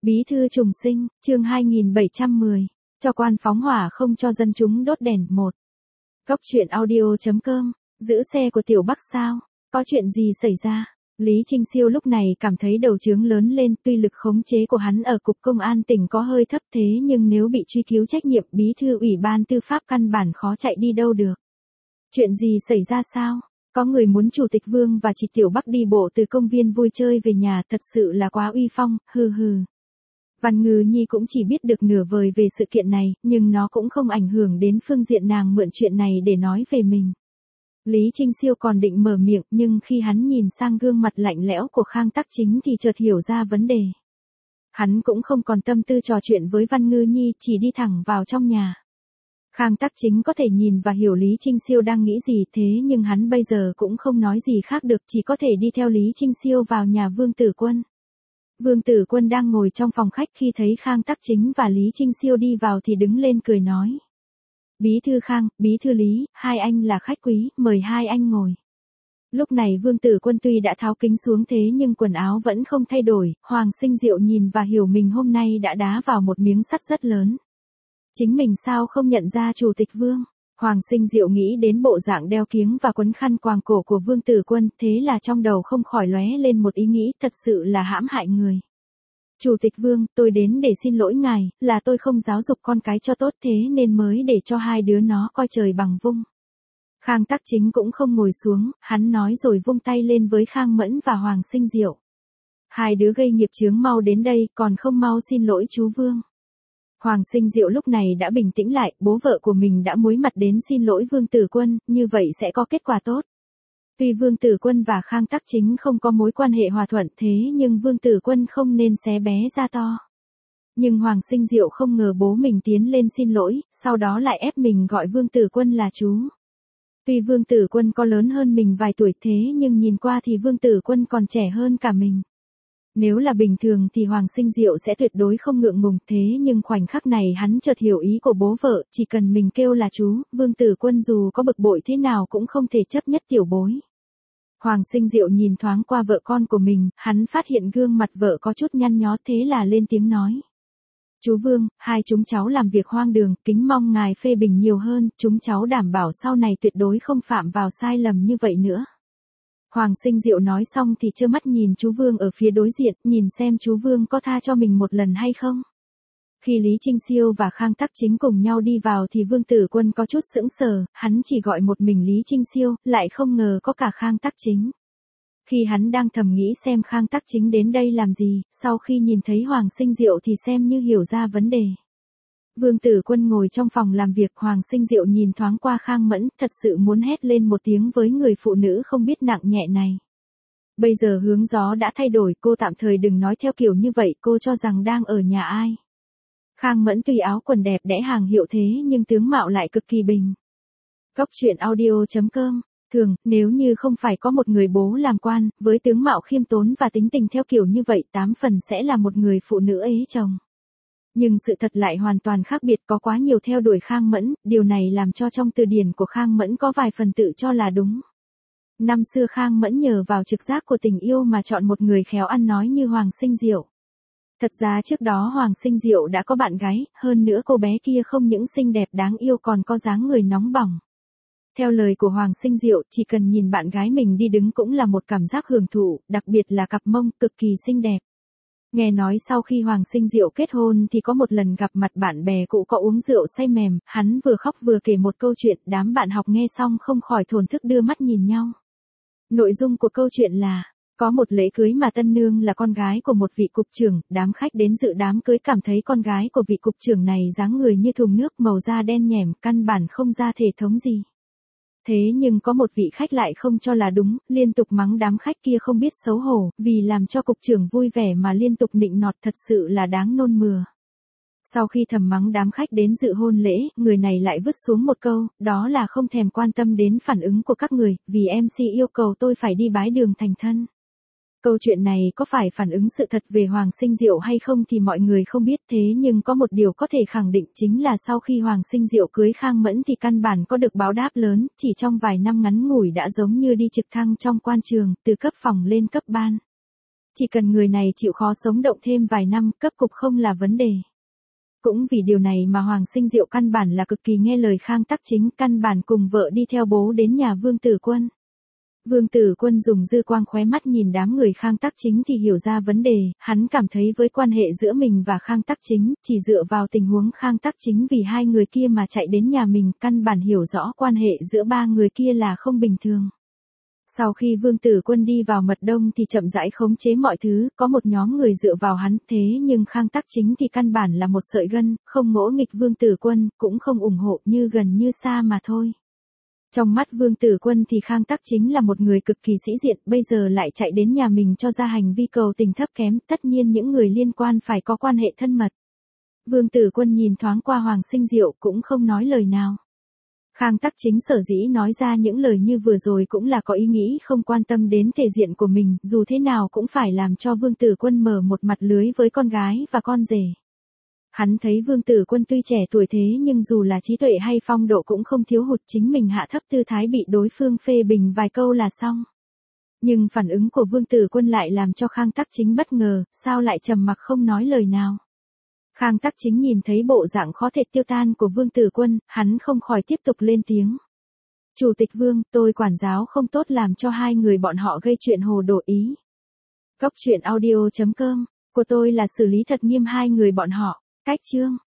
Bí thư trùng sinh, chương 2710, cho quan phóng hỏa không cho dân chúng đốt đèn. 1. Góc truyện audio.com, giữ xe của Tiểu Bắc sao? Có chuyện gì xảy ra? Lý Trinh Siêu lúc này cảm thấy đầu trướng lớn lên, tuy lực khống chế của hắn ở cục công an tỉnh có hơi thấp thế nhưng nếu bị truy cứu trách nhiệm bí thư ủy ban tư pháp căn bản khó chạy đi đâu được. Chuyện gì xảy ra sao? Có người muốn Chủ tịch Vương và chị Tiểu Bắc đi bộ từ công viên vui chơi về nhà, thật sự là quá uy phong, hừ hừ. Văn Ngư Nhi cũng chỉ biết được nửa vời về sự kiện này, nhưng nó cũng không ảnh hưởng đến phương diện nàng mượn chuyện này để nói về mình. Lý Trinh Siêu còn định mở miệng nhưng khi hắn nhìn sang gương mặt lạnh lẽo của Khang Tắc Chính thì chợt hiểu ra vấn đề. Hắn cũng không còn tâm tư trò chuyện với Văn Ngư Nhi, chỉ đi thẳng vào trong nhà. Khang Tắc Chính có thể nhìn và hiểu Lý Trinh Siêu đang nghĩ gì thế nhưng hắn bây giờ cũng không nói gì khác được, chỉ có thể đi theo Lý Trinh Siêu vào nhà Vương Tử Quân. Vương Tử Quân đang ngồi trong phòng khách khi thấy Khang Tắc Chính và Lý Trinh Siêu đi vào thì đứng lên cười nói. Bí thư Khang, bí thư Lý, hai anh là khách quý, mời hai anh ngồi. Lúc này Vương Tử Quân tuy đã tháo kính xuống thế nhưng quần áo vẫn không thay đổi, Hoàng Sinh Diệu nhìn và hiểu mình hôm nay đã đá vào một miếng sắt rất lớn. Chính mình sao không nhận ra Chủ tịch Vương? Hoàng Sinh Diệu nghĩ đến bộ dạng đeo kiếng và quấn khăn quàng cổ của Vương Tử Quân, thế là trong đầu không khỏi lóe lên một ý nghĩ thật sự là hãm hại người. Chủ tịch Vương, tôi đến để xin lỗi ngài, là tôi không giáo dục con cái cho tốt thế nên mới để cho hai đứa nó coi trời bằng vung. Khang Tắc Chính cũng không ngồi xuống, hắn nói rồi vung tay lên với Khang Mẫn và Hoàng Sinh Diệu. Hai đứa gây nghiệp chướng mau đến đây, còn không mau xin lỗi chú Vương. Hoàng Sinh Diệu lúc này đã bình tĩnh lại, bố vợ của mình đã muối mặt đến xin lỗi Vương Tử Quân, như vậy sẽ có kết quả tốt. Tuy Vương Tử Quân và Khang Tắc Chính không có mối quan hệ hòa thuận thế nhưng Vương Tử Quân không nên xé bé ra to. Nhưng Hoàng Sinh Diệu không ngờ bố mình tiến lên xin lỗi, sau đó lại ép mình gọi Vương Tử Quân là chú. Tuy Vương Tử Quân có lớn hơn mình vài tuổi thế nhưng nhìn qua thì Vương Tử Quân còn trẻ hơn cả mình. Nếu là bình thường thì Hoàng Sinh Diệu sẽ tuyệt đối không ngượng ngùng thế nhưng khoảnh khắc này hắn chợt hiểu ý của bố vợ, chỉ cần mình kêu là chú, Vương Tử Quân dù có bực bội thế nào cũng không thể chấp nhất tiểu bối. Hoàng Sinh Diệu nhìn thoáng qua vợ con của mình, hắn phát hiện gương mặt vợ có chút nhăn nhó thế là lên tiếng nói. Chú Vương, hai chúng cháu làm việc hoang đường, kính mong ngài phê bình nhiều hơn, chúng cháu đảm bảo sau này tuyệt đối không phạm vào sai lầm như vậy nữa. Hoàng Sinh Diệu nói xong thì trơ mắt nhìn chú Vương ở phía đối diện, nhìn xem chú Vương có tha cho mình một lần hay không. Khi Lý Trinh Siêu và Khang Tắc Chính cùng nhau đi vào thì Vương Tử Quân có chút sững sờ, hắn chỉ gọi một mình Lý Trinh Siêu, lại không ngờ có cả Khang Tắc Chính. Khi hắn đang thầm nghĩ xem Khang Tắc Chính đến đây làm gì, sau khi nhìn thấy Hoàng Sinh Diệu thì xem như hiểu ra vấn đề. Vương Tử Quân ngồi trong phòng làm việc, Hoàng Sinh Diệu nhìn thoáng qua Khang Mẫn, thật sự muốn hét lên một tiếng với người phụ nữ không biết nặng nhẹ này. Bây giờ hướng gió đã thay đổi, cô tạm thời đừng nói theo kiểu như vậy, cô cho rằng đang ở nhà ai. Khang Mẫn tuy áo quần đẹp đẽ hàng hiệu thế nhưng tướng mạo lại cực kỳ bình. Góc truyện audio.com, thường, nếu như không phải có một người bố làm quan, với tướng mạo khiêm tốn và tính tình theo kiểu như vậy 8 phần sẽ là một người phụ nữ ế chồng. Nhưng sự thật lại hoàn toàn khác biệt, có quá nhiều theo đuổi Khang Mẫn, điều này làm cho trong từ điển của Khang Mẫn có vài phần tự cho là đúng. Năm xưa Khang Mẫn nhờ vào trực giác của tình yêu mà chọn một người khéo ăn nói như Hoàng Sinh Diệu. Thật ra trước đó Hoàng Sinh Diệu đã có bạn gái, hơn nữa cô bé kia không những xinh đẹp đáng yêu còn có dáng người nóng bỏng. Theo lời của Hoàng Sinh Diệu, chỉ cần nhìn bạn gái mình đi đứng cũng là một cảm giác hưởng thụ, đặc biệt là cặp mông cực kỳ xinh đẹp. Nghe nói sau khi Hoàng Sinh Diệu kết hôn thì có một lần gặp mặt bạn bè cũ có uống rượu say mềm, hắn vừa khóc vừa kể một câu chuyện, đám bạn học nghe xong không khỏi thổn thức đưa mắt nhìn nhau. Nội dung của câu chuyện là, có một lễ cưới mà tân nương là con gái của một vị cục trưởng, đám khách đến dự đám cưới cảm thấy con gái của vị cục trưởng này dáng người như thùng nước, màu da đen nhẻm, căn bản không ra thể thống gì. Thế nhưng có một vị khách lại không cho là đúng, liên tục mắng đám khách kia không biết xấu hổ, vì làm cho cục trưởng vui vẻ mà liên tục nịnh nọt, thật sự là đáng nôn mửa. Sau khi thầm mắng đám khách đến dự hôn lễ, người này lại vứt xuống một câu, đó là không thèm quan tâm đến phản ứng của các người, vì MC yêu cầu tôi phải đi bái đường thành thân. Câu chuyện này có phải phản ứng sự thật về Hoàng Sinh Diệu hay không thì mọi người không biết, thế nhưng có một điều có thể khẳng định chính là sau khi Hoàng Sinh Diệu cưới Khang Mẫn thì căn bản có được báo đáp lớn, chỉ trong vài năm ngắn ngủi đã giống như đi trực thăng trong quan trường, từ cấp phòng lên cấp ban. Chỉ cần người này chịu khó sống động thêm vài năm, cấp cục không là vấn đề. Cũng vì điều này mà Hoàng Sinh Diệu căn bản là cực kỳ nghe lời Khang Tắc Chính, căn bản cùng vợ đi theo bố đến nhà Vương Tử Quân. Vương Tử Quân dùng dư quang khóe mắt nhìn đám người Khang Tắc Chính thì hiểu ra vấn đề, hắn cảm thấy với quan hệ giữa mình và Khang Tắc Chính, chỉ dựa vào tình huống Khang Tắc Chính vì hai người kia mà chạy đến nhà mình, căn bản hiểu rõ quan hệ giữa ba người kia là không bình thường. Sau khi Vương Tử Quân đi vào mật đông thì chậm rãi khống chế mọi thứ, có một nhóm người dựa vào hắn, thế nhưng Khang Tắc Chính thì căn bản là một sợi gân, không ngỗ nghịch Vương Tử Quân, cũng không ủng hộ, như gần như xa mà thôi. Trong mắt Vương Tử Quân thì Khang Tắc Chính là một người cực kỳ sĩ diện, bây giờ lại chạy đến nhà mình cho ra hành vi cầu tình thấp kém, tất nhiên những người liên quan phải có quan hệ thân mật. Vương Tử Quân nhìn thoáng qua Hoàng Sinh Diệu cũng không nói lời nào. Khang Tắc Chính sở dĩ nói ra những lời như vừa rồi cũng là có ý nghĩ không quan tâm đến thể diện của mình, dù thế nào cũng phải làm cho Vương Tử Quân mở một mặt lưới với con gái và con rể. Hắn thấy Vương Tử Quân tuy trẻ tuổi thế nhưng dù là trí tuệ hay phong độ cũng không thiếu hụt, chính mình hạ thấp tư thái bị đối phương phê bình vài câu là xong. Nhưng phản ứng của Vương Tử Quân lại làm cho Khang Tắc Chính bất ngờ, sao lại trầm mặc không nói lời nào. Khang Tắc Chính nhìn thấy bộ dạng khó thể tiêu tan của Vương Tử Quân, hắn không khỏi tiếp tục lên tiếng. Chủ tịch Vương, tôi quản giáo không tốt làm cho hai người bọn họ gây chuyện hồ đồ ý. Cốc truyện audio.com, của tôi là xử lý thật nghiêm hai người bọn họ. Cách chương